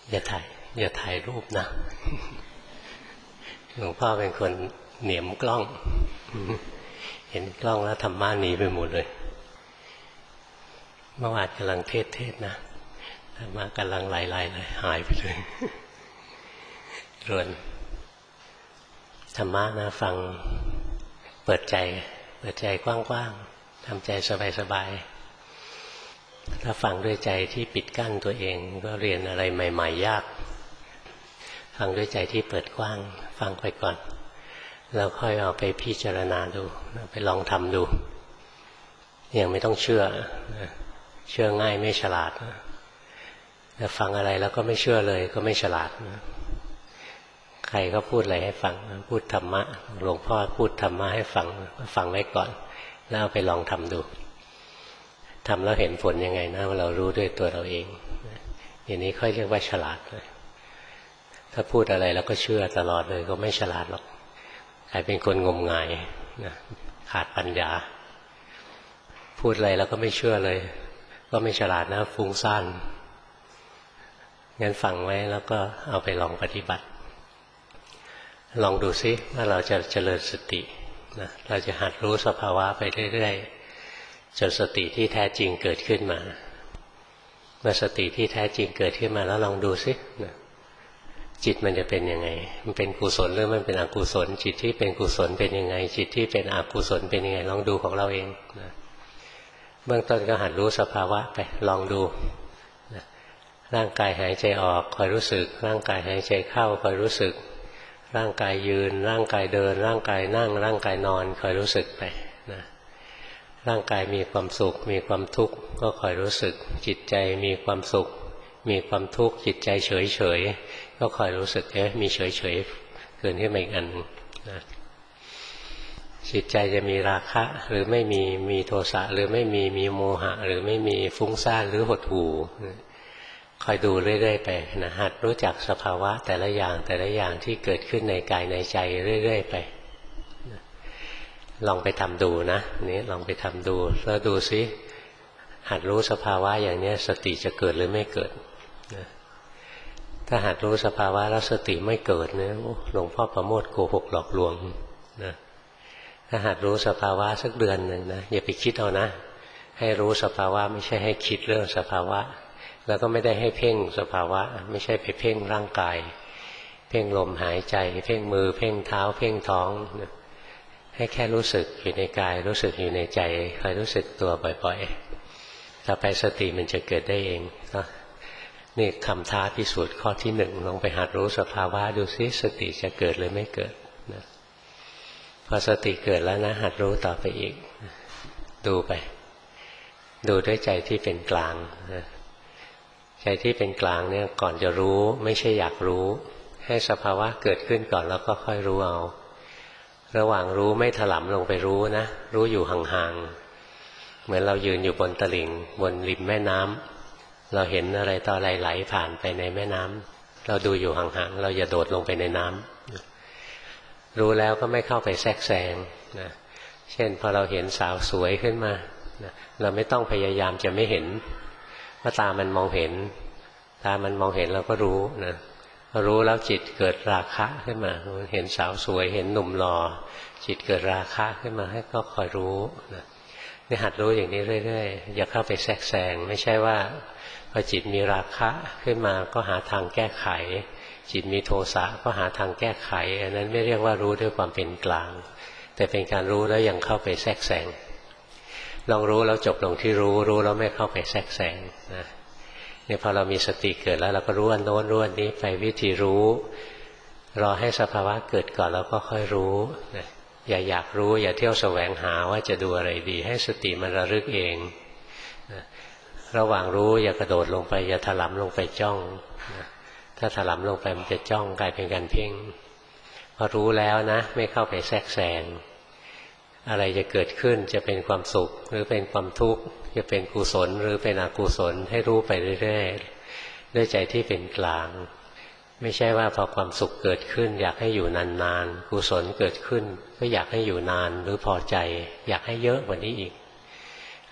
อย่าถ่ายรูปนะหลวงพ่อเป็นคนเหนียมกล้องเห็นกล้องแล้วธรรมะหนีไปหมดเลยเมื่อวานกำลังเทศนะธรรมะกำลังไหลเลยหายไปเลยรวนธรรมะนะฟังเปิดใจกว้างๆทำใจสบายๆถ้าฟังด้วยใจที่ปิดกั้นตัวเองก็เรียนอะไรใหม่ๆยากฟังด้วยใจที่เปิดกว้างฟังไปก่อนแล้วค่อยเอาไปพิจารณาดูไปลองทำดูยังไม่ต้องเชื่อง่ายไม่ฉลาดแต่ฟังอะไรแล้วก็ไม่เชื่อเลยก็ไม่ฉลาดใครก็พูดอะไรให้ฟังพูดธรรมะหลวงพ่อพูดธรรมะให้ฟังไว้ก่อนแล้วเอาไปลองทำดูทำแล้วเห็นผลยังไงนะเรารู้ด้วยตัวเราเองอย่างนี้ค่อยเรียกว่าฉลาดเลยถ้าพูดอะไรแล้วก็เชื่อตลอดเลยก็ไม่ฉลาดหรอกใครเป็นคนงมงายนะขาดปัญญาพูดอะไรแล้วก็ไม่เชื่อเลยก็ไม่ฉลาดนะฟุ้งซ่านงั้นฟังไว้แล้วก็เอาไปลองปฏิบัติลองดูซิว่าเราจะเจริญสตินะเราจะหัดรู้สภาวะไปเรื่อยๆจนสติที่แท้จริงเกิดขึ้นมาเมื่อสติที่แท้จริงเกิดขึ้นมาแล้วลองดูซินะจิตมันจะเป็นยังไงมันเป็นกุศลหรือมันเป็นอกุศลจิตที่เป็นกุศลเป็นยังไงจิตที่เป็นอกุศลเป็นยังไงลองดูของเราเองนะเบื้องต้นก็หัดรู้สภาวะไปลองดูนะร่างกายหายใจออกคอยรู้สึกร่างกายหายใจเข้าคอยรู้สึกร่างกายยืนร่างกายเดินร่างกายนั่งร่างกายนอนคอยรู้สึกไปนะร่างกายมีความสุขมีความทุกข์ก็คอยรู้สึกจิตใจมีความสุขมีความทุกข์จิตใจเฉยๆก็คอยรู้สึกมีเฉยๆเกิดขึ้นมาอีกอันนะจิตใจจะมีราคะหรือไม่มีโทสะหรือไม่มีโมหะหรือไม่มีฟุ้งซ่านหรือหดหู่คอยดูเรื่อยๆไปนะหัดรู้จักสภาวะแต่ละอย่างที่เกิดขึ้นในกายในใจเรื่อยๆไปลองไปทำดูนะนี่ลองไปทำดูแล้วดูซิหัดรู้สภาวะอย่างนี้สติจะเกิดหรือไม่เกิดถ้าหัดรู้สภาวะแล้วสติไม่เกิดเนี่ยหลวงพ่อประโมทโกหกหลอกลวงนะถ้าหัดรู้สภาวะสักเดือนหนึ่งนะอย่าไปคิดเอานะให้รู้สภาวะไม่ใช่ให้คิดเรื่องสภาวะแล้วก็ไม่ได้ให้เพ่งสภาวะไม่ใช่ไปเพ่งร่างกายเพ่งลมหายใจเพ่งมือเพ่งเท้าเพ่งท้องให้แค่รู้สึกอยู่ในกายรู้สึกอยู่ในใจคอยรู้สึกตัวบ่อยๆต่อไปสติมันจะเกิดได้เองนี่คำท้าพิสูจน์ข้อที่หนึ่งลองไปหัดรู้สภาวะดูซิสติจะเกิดหรือไม่เกิดนะพอสติเกิดแล้วนะหัดรู้ต่อไปอีกดูไปดูด้วยใจที่เป็นกลางนะใจที่เป็นกลางเนี่ยก่อนจะรู้ไม่ใช่อยากรู้ให้สภาวะเกิดขึ้นก่อนแล้วก็ค่อยรู้เอาระหว่างรู้ไม่ถลำลงไปรู้นะรู้อยู่ห่างๆเหมือนเรายืนอยู่บนตลิ่งบนริมแม่น้ำเราเห็นอะไรต่ออะไรไหลผ่านไปในแม่น้ำเราดูอยู่ห่างๆเราอย่าโดดลงไปในน้ำรู้แล้วก็ไม่เข้าไปแทรกแซงนะเช่นพอเราเห็นสาวสวยขึ้นมาเราไม่ต้องพยายามจะไม่เห็นเพราะตามันมองเห็นเราก็รู้นะรู้แล้วจิตเกิดราคะขึ้นมาเห็นสาวสวยเห็นหนุ่มหล่อจิตเกิดราคะขึ้นมาให้ก็คอยรู้นะนี่หัดรู้อย่างนี้เรื่อยๆอย่าเข้าไปแทรกแซงไม่ใช่ว่าพอจิตมีราคะขึ้นมาก็หาทางแก้ไขจิตมีโทสะก็หาทางแก้ไขอันนั้นไม่เรียกว่ารู้ด้วยความเป็นกลางแต่เป็นการรู้แล้วยังเข้าไปแทรกแซงลองรู้แล้วจบลงที่รู้แล้วไม่เข้าไปแทรกแซงนะเนี่ยพอเรามีสติเกิดแล้วเราก็รู้อันโน้นรู้อันนี้ไปวิธีรู้รอให้สภาวะเกิดก่อนแล้วก็ค่อยรู้นะอย่าอยากรู้อย่าเที่ยวแสวงหาว่าจะดูอะไรดีให้สติมันระลึกเองนะระหว่างรู้อย่ากระโดดลงไปอย่าถลำลงไปจ้องนะถ้าถลำลงไปมันจะจ้องกลายเป็นการเพ่งพอรู้แล้วนะไม่เข้าไปแทรกแซงอะไรจะเกิดขึ้นจะเป็นความสุขหรือเป็นความทุกข์จะเป็นกุศลหรือเป็นอกุศลให้รู้ไปเรื่อยๆด้วยใจที่เป็นกลางไม่ใช่ว่าพอความสุขเกิดขึ้นอยากให้อยู่นานๆกุศลเกิดขึ้นก็อยากให้อยู่นานหรือพอใจอยากให้เยอะกว่านี้อีก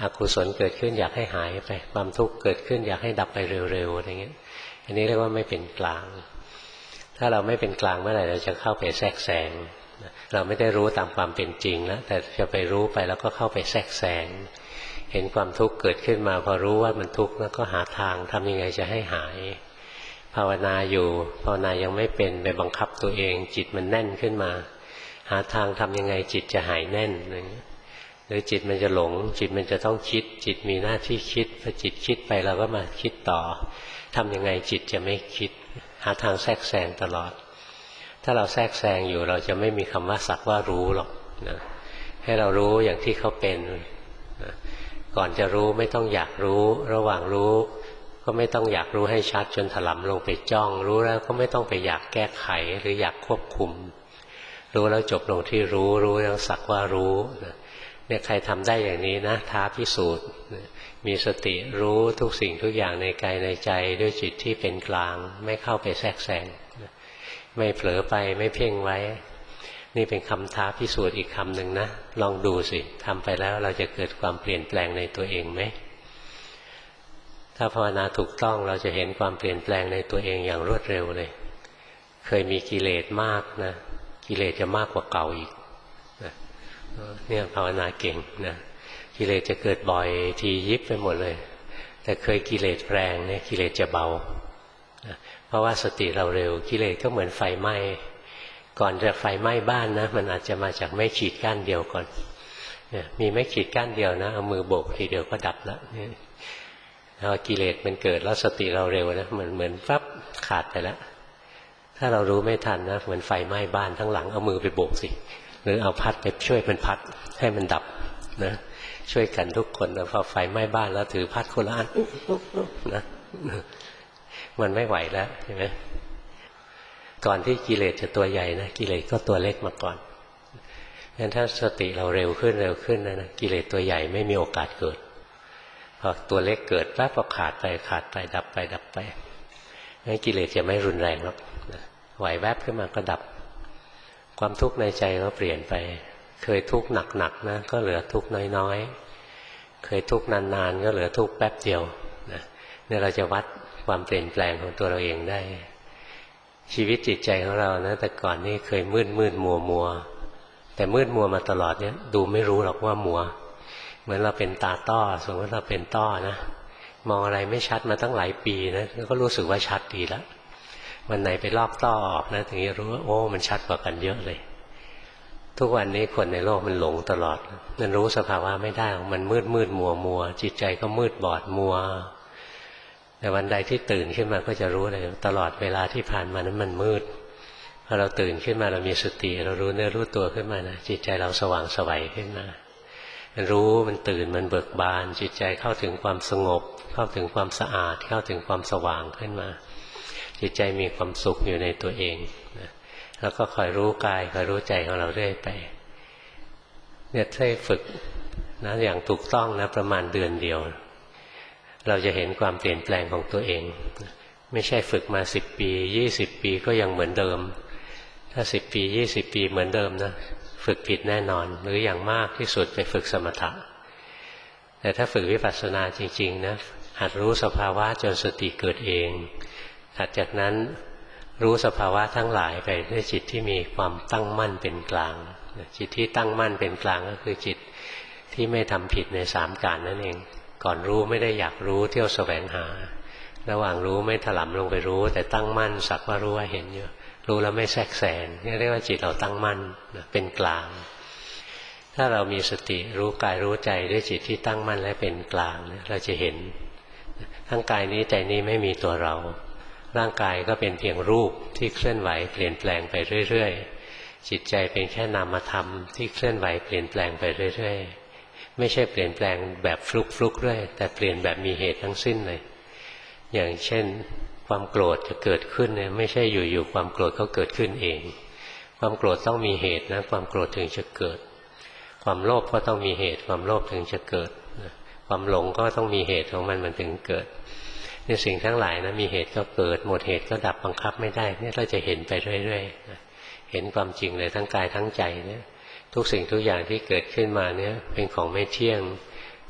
อกุศลเกิดขึ้นอยากให้หายไปความทุกข์เกิดขึ้นอยากให้ดับไปเร็วๆอะไรเงี้ยอันนี้เรียกว่าไม่เป็นกลางถ้าเราไม่เป็นกลางเมื่อไหร่เราจะเข้าไปแทรกแซงเราไม่ได้รู้ตามความเป็นจริงแล้วแต่จะไปรู้ไปแล้วก็เข้าไปแทรกแซงเห็นความทุกข์เกิดขึ้นมาพอรู้ว่ามันทุกข์แล้วก็หาทางทำยังไงจะให้หายภาวนาอยู่ภาวนายังไม่เป็นไปบังคับตัวเองจิตมันแน่นขึ้นมาหาทางทำยังไงจิตจะหายแน่นหรือจิตมันจะหลงจิตมันจะต้องคิดจิตมีหน้าที่คิดพอจิตคิดไปเราก็มาคิดต่อทำยังไงจิตจะไม่คิดหาทางแทรกแซงตลอดถ้าเราแทรกแซงอยู่เราจะไม่มีคำว่าสักว่ารู้หรอกนะให้เรารู้อย่างที่เขาเป็นนะก่อนจะรู้ไม่ต้องอยากรู้ระหว่างรู้ก็ไม่ต้องอยากรู้ให้ชัดจนถลำลงไปจ้องรู้แล้วก็ไม่ต้องไปอยากแก้ไขหรืออยากควบคุมรู้แล้วจบลงที่รู้แล้วสักว่ารู้นะเนี่ยใครทำได้อย่างนี้นะท้าพิสูจน์มีสติรู้ทุกสิ่งทุกอย่างในกายในใจด้วยจิตที่เป็นกลางไม่เข้าไปแทรกแซงไม่เผลอไปไม่เพ่งไว้นี่เป็นคำท้าพิสูจน์อีกคำหนึ่งนะลองดูสิทำไปแล้วเราจะเกิดความเปลี่ยนแปลงในตัวเองไหมถ้าภาวนาถูกต้องเราจะเห็นความเปลี่ยนแปลงในตัวเองอย่างรวดเร็วเลยเคยมีกิเลสมากนะกิเลสจะมากกว่าเก่าอีกนะเนี่ยภาวนาเก่งนะกิเลสจะเกิดบ่อยทียิบไปหมดเลยแต่เคยกิเลสแรงเนี่ยกิเลสจะเบาเพราะว่าสติเราเร็วกิเลสก็เหมือนไฟไหม้ก่อนจะไฟไหม้บ้านนะมันอาจจะมาจากไม้ขีดก้านเดียวก่อนเนี่ยมีไม้ขีดก้านเดียวนะเอามือโบกทีเดียวก็ดับแล้วพอกิเลสมันเกิดแล้วสติเราเร็วนะเหมือนปั๊บขาดไปแล้วถ้าเรารู้ไม่ทันนะเหมือนไฟไหม้บ้านทั้งหลังเอามือไปโบกสิหรือเอาพัดไปช่วยมันพัดให้มันดับนะช่วยกันทุกคนนะพอไฟไหม้บ้านแล้วถือพัดคนละอันนะมันไม่ไหวแล้วใช่ไหมก่อนที่กิเลสจะตัวใหญ่นะกิเลสก็ตัวเล็กมาก่อนงั้นถ้าสติเราเร็วขึ้นนะกิเลสตัวใหญ่ไม่มีโอกาสเกิดพอตัวเล็กเกิดแล้วพอขาดไปดับไปงั้นกิเลสจะไม่รุนแรงหรอกไหวแวบขึ้นมาก็ดับความทุกข์ในใจก็เปลี่ยนไปเคยทุกข์หนักๆนะก็เหลือทุกข์น้อยๆเคยทุกข์นานๆก็เหลือทุกข์แป๊บเดียวเนี่ยเราจะวัดความเปลี่ยนแปลงของตัวเราเองได้ชีวิตจิตใจของเรานะแต่ก่อนนี่เคยมืดมัวแต่มืดมัวมาตลอดเนี่ยดูไม่รู้หรอกว่ามัวเหมือนเราเป็นตาต้อสมมติเราเป็นต้อนะมองอะไรไม่ชัดมาตั้งหลายปีนะก็รู้สึกว่าชัดดีแล้ววันไหนไปลอกต้อออกนะถึงจะรู้ว่าโอ้มันชัดกว่ากันเยอะเลยทุกวันนี้คนในโลกมันหลงตลอดมันรู้สภาวะไม่ได้มันมืดมัวจิตใจก็มืดบอดมัวแต่วันใดที่ตื่นขึ้นมาก็จะรู้เลยตลอดเวลาที่ผ่านมานั้นมันมืดพอเราตื่นขึ้นมาเรามีสติเรารู้เนื้อรู้ตัวขึ้นมานะจิตใจเราสว่างไสวขึ้นมามันรู้มันตื่นมันเบิกบานจิตใจเข้าถึงความสงบเข้าถึงความสะอาดเข้าถึงความสว่างขึ้นมาจิตใจมีความสุขอยู่ในตัวเองแล้วก็คอยรู้กายคอยรู้ใจของเราเรื่อยไปเนี่ยถ้าฝึกนะอย่างถูกต้องนะประมาณเดือนเดียวเราจะเห็นความเปลี่ยนแปลงของตัวเองไม่ใช่ฝึกมา10 ปี20 ปีก็ยังเหมือนเดิมถ้า10 ปี20 ปีเหมือนเดิมนะฝึกผิดแน่นอนหรืออย่างมากที่สุดไปฝึกสมถะแต่ถ้าฝึกวิปัสสนาจริงๆนะหัดรู้สภาวะจนสติเกิดเองถัดจากนั้นรู้สภาวะทั้งหลายไปด้วยจิตที่มีความตั้งมั่นเป็นกลางจิตที่ตั้งมั่นเป็นกลางก็คือจิตที่ไม่ทำผิดใน3การนั่นเองก่อนรู้ไม่ได้อยากรู้เที่ยวแสวงหาระหว่างรู้ไม่ถลำลงไปรู้แต่ตั้งมั่นสักว่ารู้ว่าเห็นอยู่รู้แล้วไม่แทรกแซงนี่เรียกว่าจิตเราตั้งมั่นเป็นกลางถ้าเรามีสติรู้กายรู้ใจด้วยจิตที่ตั้งมั่นและเป็นกลางเราจะเห็นทั้งกายนี้ใจนี้ไม่มีตัวเราร่างกายก็เป็นเพียงรูปที่เคลื่อนไหวเปลี่ยนแปลงไปเรื่อยๆจิตใจเป็นแค่นามธรรมที่เคลื่อนไหวเปลี่ยนแปลงไปเรื่อยๆไม่ใช่เปลี่ยนแปลงแบบฟลุกๆด้วยแต่เปลี่ยนแบบมีเหตุทั้งสิ้นเลยอย่างเช่นความโกรธจะเกิดขึ้นเนี่ยไม่ใช่อยู่ๆความโกรธก็เกิดขึ้นเองความโกรธต้องมีเหตุนะความโกรธถึงจะเกิดความโลภก็ต้องมีเหตุความโลภถึงจะเกิดความหลงก็ต้องมีเหตุของมันถึงเกิดเนี่ยสิ่งทั้งหลายนะมีเหตุก็เกิดหมดเหตุก็ดับบังคับไม่ได้เนี่ยเราจะเห็นไปเรื่อยๆเห็นความจริงเลยทั้งกายทั้งใจเนี่ยทุกสิ่งทุกอย่างที่เกิดขึ้นมาเนี่ยเป็นของไม่เที่ยง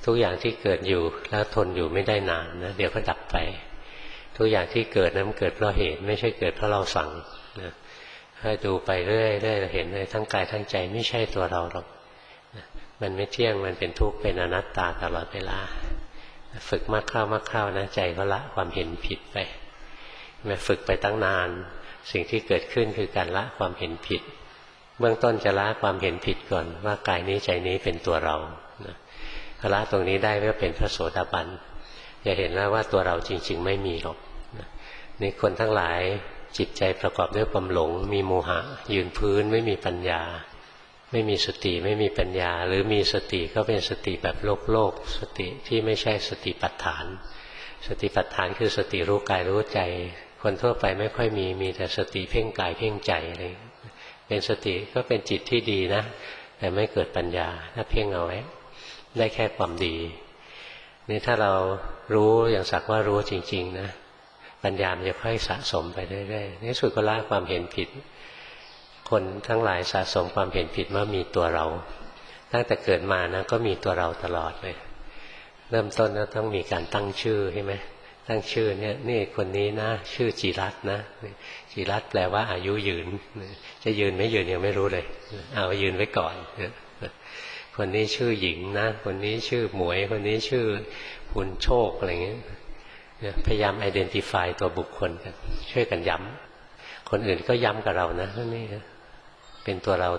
ทุกอย่างที่เกิดอยู่แล้วทนอยู่ไม่ได้นานนะเดี๋ยวก็ดับไปทุกอย่างที่เกิดนั้นมันเกิดเพราะเหตุไม่ใช่เกิดเพราะเราสั่งนะถ้าดูไปเรื่อยๆเห็นเลยทั้งกายทั้งใจไม่ใช่ตัวเราหรอกมันไม่เที่ยงมันเป็นทุกข์เป็นอนัตตาตลอดเวลาฝึกมากเข้านะใจก็ละความเห็นผิดไปมาฝึกไปตั้งนานสิ่งที่เกิดขึ้นคือการละความเห็นผิดเบื้องต้นจะละความเห็นผิดก่อนว่ากายนี้ใจนี้เป็นตัวเราละตรงนี้ได้ก็เป็นพระโสดาบันจะเห็นแล้วว่าตัวเราจริงๆไม่มีหรอกนี่คนทั้งหลายจิตใจประกอบด้วยความหลงมีโมหะยืนพื้นไม่มีปัญญาไม่มีสติไม่มีปัญญาหรือมีสติก็เป็นสติแบบโลกสติที่ไม่ใช่สติปัฏฐานสติปัฏฐานคือสติรู้กายรู้ใจคนทั่วไปไม่ค่อยมีแต่สติเพ่งกายเพ่งใจอะไรเป็นสติก็เป็นจิตที่ดีนะแต่ไม่เกิดปัญญาถ้าเพ่งเอาไว้ได้แค่ความดีนี่ถ้าเรารู้อย่างสักว่ารู้จริงๆนะปัญญามันจะค่อยสะสมไปเรื่อยๆในสุดก็ละความเห็นผิดคนทั้งหลายสะสมความเห็นผิดว่ามีตัวเราตั้งแต่เกิดมานะก็มีตัวเราตลอดเลยเริ่มต้นก็ต้องมีการตั้งชื่อใช่ไหมตั้งชื่อเนี่ยนี่คนนี้นะชื่อจิรัตน์นะจิรัตน์แปลว่าอายุยืนจะยืนไม่ยืนยังไม่รู้เลยเอายืนไว้ก่อนคนนี้ชื่อหญิงนะคนนี้ชื่อหมวยคนนี้ชื่อคุณโชคอะไรเงี้ยพยายาม identify ตัวบุคคลกันช่วยกันย้ำคนอื่นก็ย้ำกับเรานะนี่เป็นตัวเรา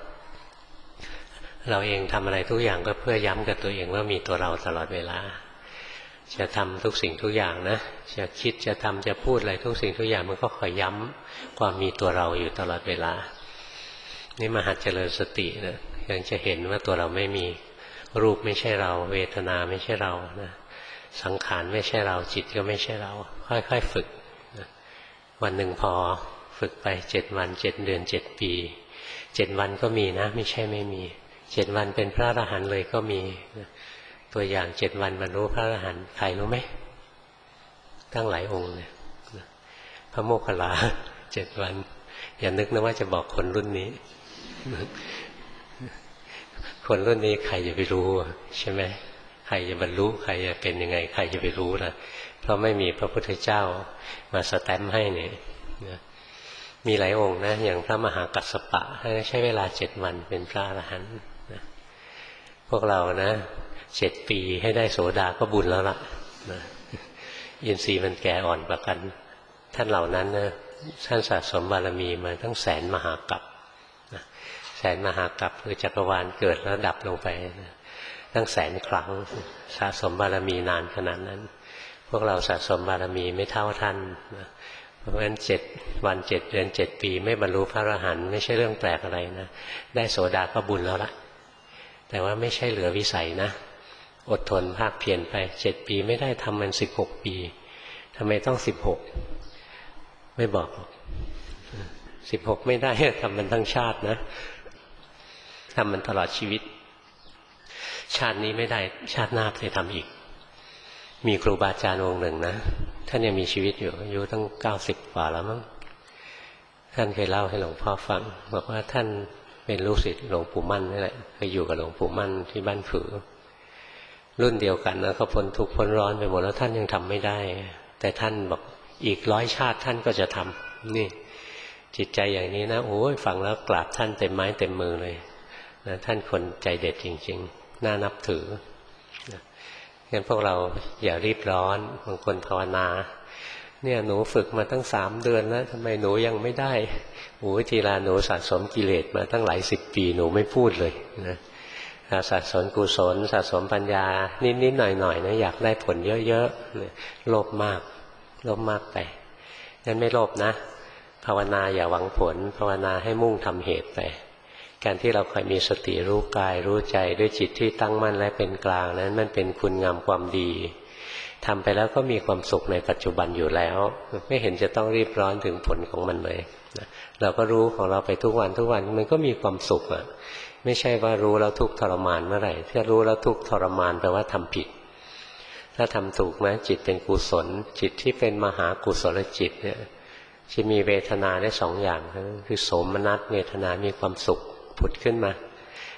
เราเองทำอะไรทุกอย่างก็เพื่อย้ำกับตัวเองว่ามีตัวเราตลอดเวลาจะทำทุกสิ่งทุกอย่างนะจะคิดจะทำจะพูดอะไรทุกสิ่งทุกอย่างมันก็คอยย้ำความมีตัวเราอยู่ตลอดเวลานี่มาหัดเจริญสตินะยังจะเห็นว่าตัวเราไม่มีรูปไม่ใช่เราเวทนาไม่ใช่เรานะสังขารไม่ใช่เราจิตก็ไม่ใช่เราค่อยๆฝึกนะวันหนึ่งพอฝึกไป7 วัน7 เดือน7 ปี7 วันก็มีนะไม่ใช่ไม่มี7 วันเป็นพระอรหันต์เลยก็มีตัวอย่าง7 วันบรรลุพระอรหันต์ใครรู้ไหมตั้งหลายองค์เลยพระโมคคัลลา7 วันอย่านึกนะว่าจะบอกคนรุ่นนี้คนรุ่นนี้ใครจะไปรู้ใช่ไหมใครจะบรรลุใครจะเป็นยังไงใครจะไปรู้ล่ะเพราะไม่มีพระพุทธเจ้ามาสแตมป์ให้เนี่ยมีหลายองค์นะอย่างพระมหากัสสปะใช้เวลา7 วันเป็นพระอรหันต์นะพวกเรานะ7 ปีให้ได้โสดาก็บุญแล้วล่ะนะอินทรีย์มันแก่อ่อนกว่ากันท่านเหล่านั้นนะท่านสะสมบารมีมาตั้งแสนมหากัปนะแสนมหากัปคือจักรวาลเกิดแล้วดับลงไปนะตั้งแสนครั้งสะสมบารมีนานขนาดนั้นพวกเราสะสมบารมีไม่เท่าท่านนะเพราะฉะนั้น7 วัน7 เดือน7 ปีไม่บรรลุพระอรหันต์ไม่ใช่เรื่องแปลกอะไรนะได้โสดาก็บุญแล้วล่ะแต่ว่าไม่ใช่เหลือวิสัยนะอดทนภาคเพียรไป7 ปีไม่ได้ทำมัน16 ปีทำไมต้อง16ไม่บอก16ไม่ได้ทำมันทั้งชาตินะทำมันตลอดชีวิตชาตินี้ไม่ได้ชาติหน้าจะทำอีกมีครูบาอาจารย์องค์หนึ่งนะท่านยังมีชีวิตอยู่อายุตั้ง90 กว่าแล้วมั้งท่านเคยเล่าให้หลวงพ่อฟังบอกว่าท่านเป็นลูกศิษย์หลวงปู่มั่นนี่แหละเคยอยู่กับหลวงปู่มั่นที่บ้านผือรุ่นเดียวกันนะเขาพ้นทุกข์พ้นร้อนไปหมดแล้วท่านยังทำไม่ได้แต่ท่านบอกอีก100 ชาติท่านก็จะทำนี่จิตใจอย่างนี้นะโอ้ยฟังแล้วกราบท่านเต็มไม้เต็มมือเลยนะท่านคนใจเด็ดจริงๆน่านับถืองั้นพวกเราอย่ารีบร้อนบางคนภาวนาเนี่ยหนูฝึกมาตั้ง3 เดือนแล้วทำไมหนูยังไม่ได้โอ้ยทีละหนูสะสมกิเลสมาตั้งหลาย10 ปีหนูไม่พูดเลยนะสะสมกุศลสะสมปัญญานิดๆหน่อยๆนะอยากได้ผลเยอะๆโลภมากไปงั้นไม่โลภนะภาวนาอย่าหวังผลภาวนาให้มุ่งทำเหตุไปการที่เราคอยมีสติรู้กายรู้ใจด้วยจิตที่ตั้งมั่นและเป็นกลางนั้นมันเป็นคุณงามความดีทำไปแล้วก็มีความสุขในปัจจุบันอยู่แล้วไม่เห็นจะต้องรีบร้อนถึงผลของมันเลยเราก็รู้ของเราไปทุกวันมันก็มีความสุขอ่ะไม่ใช่ว่ารู้แล้วทุกข์ทรมานเมื่อไหร่ถ้ารู้แล้วทุกข์ทรมานแปลว่าทำผิดถ้าทำถูกนะจิตเป็นกุศลจิตที่เป็นมหากุศลจิตเนี่ยจะมีเวทนาได้2 อย่างคือโสมนัสเวทนามีความสุขผุดขึ้นมา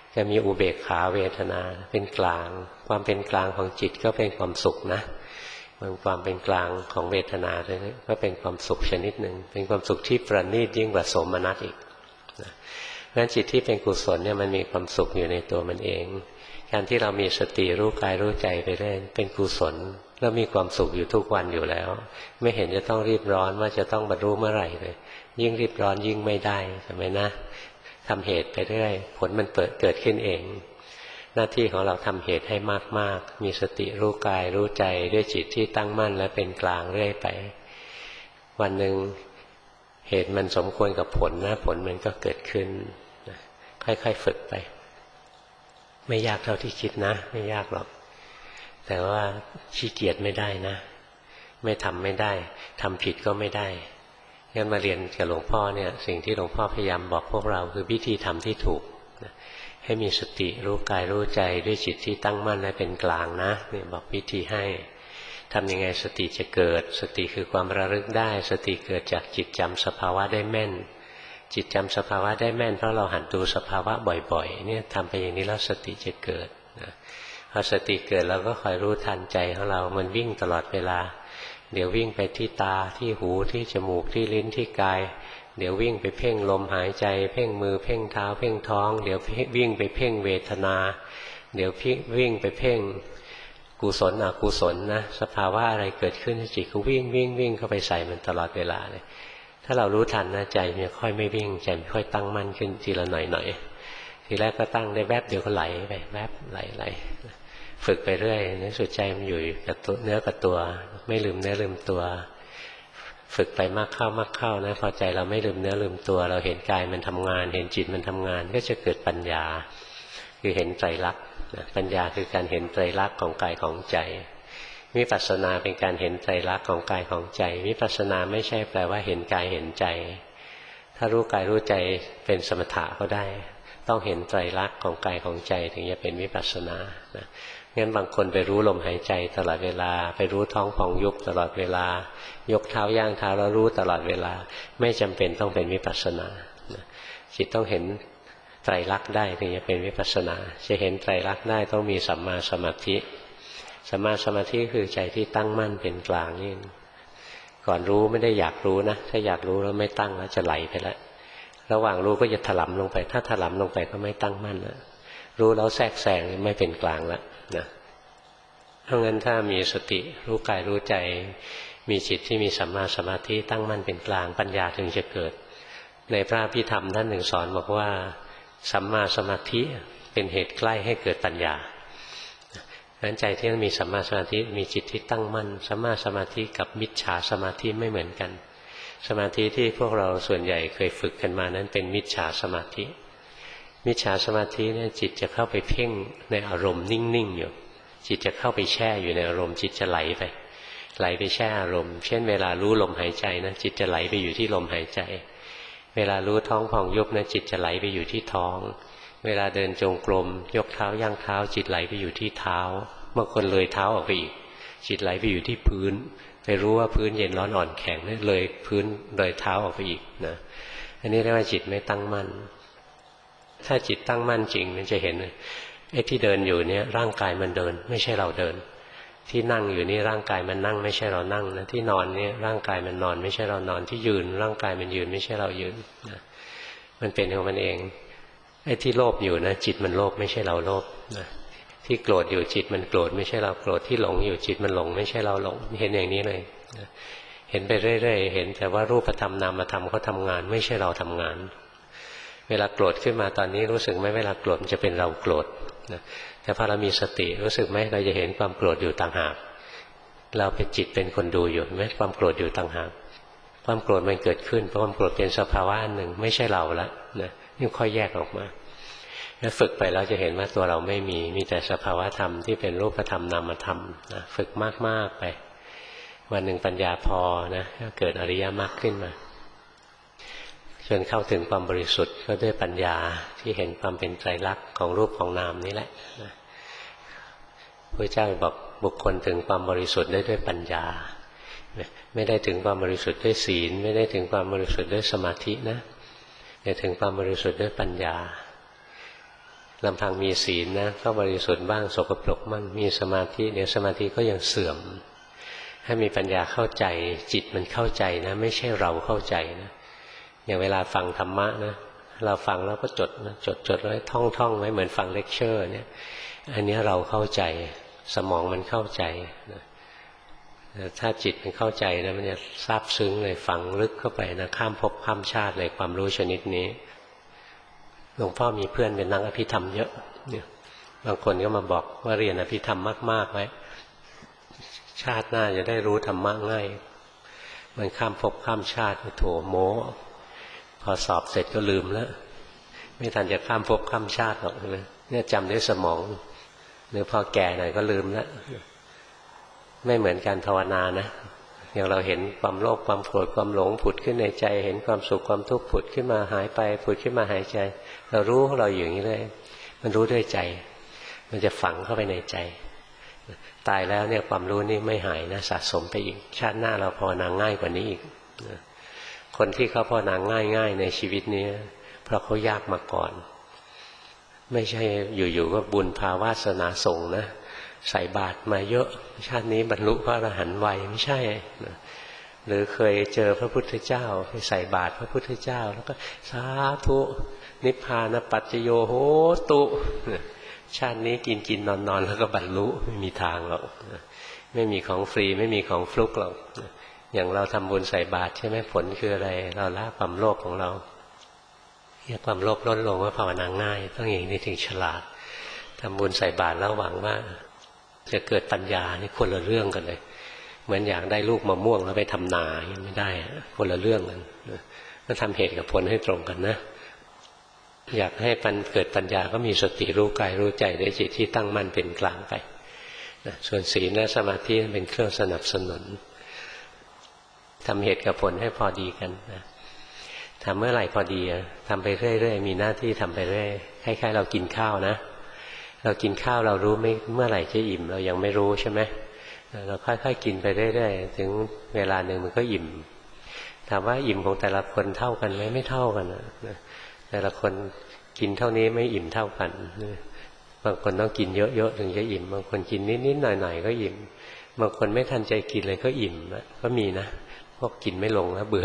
จะมีอุเบกขาเวทนาเป็นกลางความเป็นกลางของจิตก็เป็นความสุขนะความเป็นกลางของเวทนาด้วยก็เป็นความสุขชนิดหนึ่งเป็นความสุขที่ประณีตยิ่งกว่าโสมนัสอีกนะเพราะฉะนั้นจิตที่เป็นกุศลเนี่ยมันมีความสุขอยู่ในตัวมันเองการที่เรามีสติรู้กายรู้ใจไปเรื่อยเป็นกุศลแล้วมีความสุขอยู่ทุกวันอยู่แล้วไม่เห็นจะต้องรีบร้อนว่าจะต้องบรรลุเมื่อไหร่เลยยิ่งรีบร้อนยิ่งไม่ได้ใช่ไหมนะทำเหตุไปเรื่อยผลมันเกิดขึ้นเองหน้าที่ของเราทำเหตุให้มากๆมีสติรู้กายรู้ใจด้วยจิตที่ตั้งมั่นและเป็นกลางเรื่อยไปวันหนึ่งเหตุมันสมควรกับผลนะผลมันก็เกิดขึ้นค่อยๆฝึกไปไม่ยากเท่าที่คิดนะไม่ยากหรอกแต่ว่าขี้เกียจไม่ได้นะไม่ทำไม่ได้ทำผิดก็ไม่ได้งั้นมาเรียนกับหลวงพ่อเนี่ยสิ่งที่หลวงพ่อพยายามบอกพวกเราคือวิธีทำที่ถูกให้มีสติรู้กายรู้ใจด้วยจิตที่ตั้งมั่นและเป็นกลางนะเนี่ยบอกวิธีให้ทำยังไงสติจะเกิดสติคือความระลึกได้สติเกิดจากจิตจำสภาวะได้แม่นจิตจำสภาวะได้แม่นเพราะเราหัดดูสภาวะบ่อยๆเนี่ยทำไปอย่างนี้แล้วสติจะเกิดนะพอสติเกิดเราก็คอยรู้ทันใจของเรามันวิ่งตลอดเวลาเดี๋ยววิ่งไปที่ตาที่หูที่จมูกที่ลิ้นที่กายเดี๋ยววิ่งไปเพ่งลมหายใจเพ่งมือเพ่งเท้าเพ่งท้องเดี๋ยววิ่งไปเพ่งเวทนาเดี๋ยววิ่งไปเพ่งกุศลอกุศลนะสภาวะอะไรเกิดขึ้นจิตก็วิ่งเข้าไปใส่มันตลอดเวลาเลยถ้าเรารู้ทันนะใจมันค่อยไม่วิ่งใจมันค่อยตั้งมั่นขึ้นทีละหน่อยทีแรกก็ตั้งได้แวบเดียวก็ไหลไปแวบไหลฝึกไปเรื่อยในสุดใจมันอยู่กับเนื้อกับตัวไม่ลืมเนื้อลืมตัวฝึกไปมากเข้านะพอใจเราไม่ลืมเนื้อลืมตัวเราเห็นกายมันทำงานเห็นจิตมันทำงานก็จะเกิดปัญญาคือเห็นไตรลักษณ์ปัญญาคือการเห็นไตรลักษณ์ของกายของใจวิปัสสนาเป็นการเห็นไตรลักษณ์ของกายของใจวิปัสสนาไม่ใช่แปลว่าเห็นกายเห็นใจถ้ารู้กายรู้ใจเป็นสมถะก็ได้ต้องเห็นไตรลักษณ์ของกายของใจถึงจะเป็นวิปัสสนานะงั้นบางคนไปรู้ลมหายใจตลอดเวลาไปรู้ท้องพองยุบตลอดเวลายกเท้าย่างเท้าแล้วรู้ตลอดเวลาไม่จำเป็นต้องเป็นวิปัสสนาจิตต้องเห็นไตรลักษณ์ได้ถึงจะเป็นวิปัสสนาจะเห็นไตรลักษณ์ได้ต้องมีสัมมาสมาธิสัมมาสมาธิคือใจที่ตั้งมั่นเป็นกลางนี่ก่อนรู้ไม่ได้อยากรู้นะถ้าอยากรู้แล้วไม่ตั้งแล้วจะไหลไปแล้วระหว่างรู้ก็จะถลำลงไปถ้าถลำลงไปก็ไม่ตั้งมั่นแล้วรู้แล้วแทรกแซงไม่เป็นกลางแล้วนะเพราะงั้นถ้ามีสติรู้กายรู้ใจมีจิตที่มีสัมมาสมาธิตั้งมั่นเป็นกลางปัญญาถึงจะเกิดในพระอภิธรรมท่านหนึ่งสอนบอกว่าสัมมาสมาธิเป็นเหตุใกล้ให้เกิดปัญญานั้นใจที่มีสัมมาสมาธิมีจิตที่ตั้งมั่นสัมมาสมาธิกับมิจฉาสมาธิไม่เหมือนกันสมาธิที่พวกเราส่วนใหญ่เคยฝึกกันมานั้นเป็นมิจฉาสมาธิมิจฉาสมาธิเนี่ยจิตจะเข้าไปเพ่งในอารมณ์นิ่งๆอยู่จิตจะเข้าไปแช่อยู่ในอารมณ์จิตจะไหลไปแช่อารมณ์เช่นเวลารู้ลมหายใจนะจิตจะไหลไปอยู่ที่ลมหายใจเวลารู้ท้องพองยุบนะจิตจะไหลไปอยู่ที่ท้องเวลาเดินจงกรมยกเท้าย่างเท้าจิตไหลไปอยู่ที่เท้าบางคนเลยเท้าออกไปอีกจิตไหลไปอยู่ที่พื้นไปรู้ว่าพื้นเย็นร้อนอ่อนแข็งเลยพื้นเลยเท้าออกไปอีกนะอันนี้เรียกว่าจิตไม่ตั้งมั่นถ้าจิตตั้งมั่นจริงมันจะเห็นไอ้ที่เดินอยู่เนี่ยร่างกายมันเดินไม่ใช่เราเดินที่นั่งอยู่นี่ร่างกายมันนั่งไม่ใช่เรานั่งนะที่นอนเนี่ยร่างกายมันนอนไม่ใช่เรานอนที่ยืนร่างกายมันยืนไม่ใช่เรายืนนะมันเป็นของมันเองไอ้ที่โลภอยู่นะจิตมันโลภไม่ใช่เราโลภนะที่โกรธอยู่จิตมันโกรธไม่ใช่เราโกรธที่หลงอยู่จิตมันหลงไม่ใช่เราหลงเห็นอย่างนี้เลยนะเห็นไปเรื่อยๆเห็นแต่ว่ารูปธรรมนามธรรมเขาทำงานไม่ใช่เราทำงานเวลาโกรธขึ้นมาตอนนี้รู้สึกไหมเวลาโกรธมันจะเป็นเราโกรธนะแต่พอเรามีสติรู้สึกไหมเราจะเห็นความโกรธอยู่ต่างหากเราเป็นจิตเป็นคนดูอยู่ไหมความโกรธอยู่ต่างหากความโกรธมันเกิดขึ้นเพราะความโกรธเป็นสภาวะอันหนึ่งไม่ใช่เราละนะนี่ค่อยแยกออกมาแล้วฝึกไปแล้วจะเห็นว่าตัวเราไม่มีแต่สภาวะธรรมที่เป็นรูปธรรมนามธรรมนะฝึกมากๆไปวันหนึ่งปัญญาพอนะเกิดอริยมรรคขึ้นมาจนเข้าถึงความบริสุทธิ์ก็ด้วยปัญญาที่เห็นความเป็นไตรลักษณ์ของรูปของนามนี่แหละพระเจ้าบอกบุคคลถึงความบริสุทธิ์ได้ด้วยปัญญาไม่ได้ถึงความบริสุทธิ์ด้วยศีลไม่ได้ถึงความบริสุทธิ์ด้วยสมาธินะแต่ถึงความบริสุทธิ์ด้วยปัญญาลำพังมีศีลนะก็บริสุทธิ์บ้างสกปรกบ้างมีสมาธิเดี๋ยวสมาธิก็ยังเสื่อมให้มีปัญญาเข้าใจจิตมันเข้าใจนะไม่ใช่เราเข้าใจนะอย่างเวลาฟังธรรมะนะเราฟังแล้วก็จดนะจดไว้ท่องไว้เหมือนฟังเลคเชอร์เนี่ยอันนี้เราเข้าใจสมองมันเข้าใจนะถ้าจิตมันเข้าใจนะมันจะซาบซึ้งเลยฝังลึกเข้าไปนะข้ามภพข้ามชาติเลยความรู้ชนิดนี้หลวงพ่อมีเพื่อนเป็นนักอภิธรรมเยอะเนี่ยบางคนก็มาบอกว่าเรียนอภิธรรมมากๆไว้ชาติหน้าจะได้รู้ธรรมะง่ายมันข้ามภพข้ามชาติโถโม้พอสอบเสร็จก็ลืมแล้วไม่ทันจะข้ามภพข้ามชาติหรอกเนี่ยจำด้วยสมองหรือพอแก่หน่อยก็ลืมแล้วไม่เหมือนการภาวนานะอย่างเราเห็นความโลภความโกรธความหลงผุดขึ้นในใจเห็นความสุขความทุกข์ผุดขึ้นมาหายไปผุดขึ้นมาหายใจเรารู้เราอยู่อย่างนี้เลยมันรู้ด้วยใจมันจะฝังเข้าไปในใจตายแล้วเนี่ยความรู้นี่ไม่หายนะสะสมไปอีกชาติหน้าเราภาวนาง่ายกว่านี้อีกคนที่เขาภาวนาง่ายๆในชีวิตนี้เพราะเขายากมาก่อนไม่ใช่อยู่ๆก็บุญภาวาสนาส่งนะใส่บาตรมาเยอะชาตินี้บรรลุพระอรหันต์ไวไม่ใช่หรือเคยเจอพระพุทธเจ้าไปใส่บาตรพระพุทธเจ้าแล้วก็สาธุนิพพานปัจจโยโหตุชาตินี้กินนอนแล้วก็บรรลุไม่มีทางหรอกไม่มีของฟรีไม่มีของฟลุกหรอกอย่างเราทำบุญใส่บาตรใช่ไหมผลคืออะไรเราละความโลภของเราความโลภลดลงว่าภาวนาง่ายต้องอย่างนี้ถึงฉลาดทำบุญใส่บาตรแล้วหวังว่าจะเกิดปัญญานี่คนละเรื่องกันเลยเหมือนอยากได้ลูกมะม่วงแล้วไปทำนายังไม่ได้คนละเรื่องกันก็ทำเหตุกับผลให้ตรงกันนะอยากให้เกิดปัญญาก็มีสติรู้กายรู้ใจด้วยจิตที่ตั้งมั่นเป็นกลางไปส่วนศีลและสมาธิเป็นเครื่องสนับสนุนทำเหตุกับผลให้พอดีกันนะทำเมื่อไหร่พอดีทำไปเรื่อยๆมีหน้าที่ทำไปเรื่อยคล้ายๆเรากินข้าวนะเรากินข้าวเรารู้ไม่เมื่อไหร่จะอิ่มเรายังไม่รู้ใช่ไหมเราค่อยๆกินไปเรื่อยๆถึงเวลาหนึ่งมันก็อิ่มถามว่าอิ่มของแต่ละคนเท่ากันไหมไม่เท่ากันนะแต่ละคนกินเท่านี้ไม่อิ่มเท่ากันบางคนต้องกินเยอะๆถึงจะอิ่มบางคนกินนิดๆหน่อยๆก็อิ่มบางคนไม่ทันใจกินเลยก็อิ่มก็มีนะพวกกินไม่ลงแล้วเบื่อ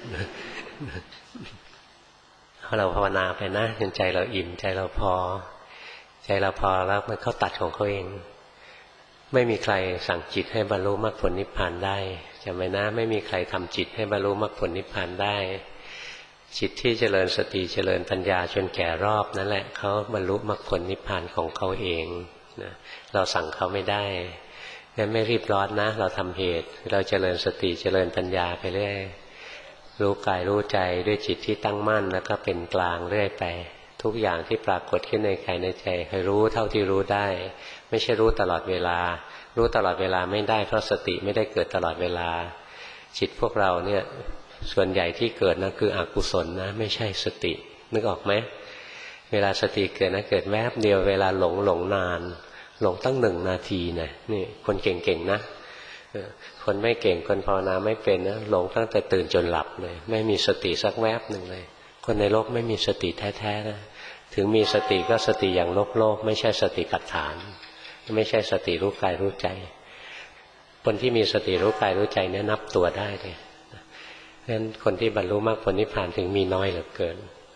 เราภาวนาไปนะจนใจเราอิ่มใจเราพอใจเราพอแล้วมันเขาตัดของเขาเองไม่มีใครสั่งจิตให้บรรลุมรรคผลนิพพานได้จำไว้นะไม่มีใครทำจิตให้บรรลุมรรคผลนิพพานได้จิตที่เจริญสติเจริญปัญญาจนแก่รอบนั่นแหละเขาบรรลุมรรคผลนิพพานของเขาเองนะเราสั่งเขาไม่ได้งั้นไม่รีบร้อนนะเราทำเหตุเราเจริญสติเจริญปัญญาไปเรื่อยรู้กายรู้ใจด้วยจิตที่ตั้งมั่นแล้วก็เป็นกลางเรื่อยไปทุกอย่างที่ปรากฏขึ้นในกายในใจให้รู้เท่าที่รู้ได้ไม่ใช่รู้ตลอดเวลารู้ตลอดเวลาไม่ได้เพราะสติไม่ได้เกิดตลอดเวลาจิตพวกเราเนี่ยส่วนใหญ่ที่เกิดนะคืออกุศลนะไม่ใช่สตินึกออกไหมเวลาสติเกิดนะเกิดแวบเดียวเวลาหลงนานหลงตั้ง1 นาทีนะนี่คนเก่งๆนะคนไม่เก่งคนภาวนาไม่เป็นนะหลงตั้งแต่ตื่นจนหลับเลยไม่มีสติสักแวบหนึ่งเลยคนในโลกไม่มีสติแท้ๆนะถึงมีสติก็สติอย่างโลกไม่ใช่สติปัฏฐานไม่ใช่สติรู้กายรู้ใจคนที่มีสติรู้กายรู้ใจเนี่ยนับตัวได้เลยเพราะฉะนั้นคนที่บรรลุมรรคผลนิพพานถึงมีน้อยเหลือเกิน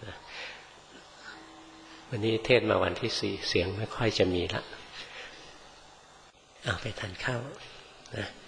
วันนี้เทศมาวันที่4เสียงไม่ค่อยจะมีละเอาไปทานข้าวนะ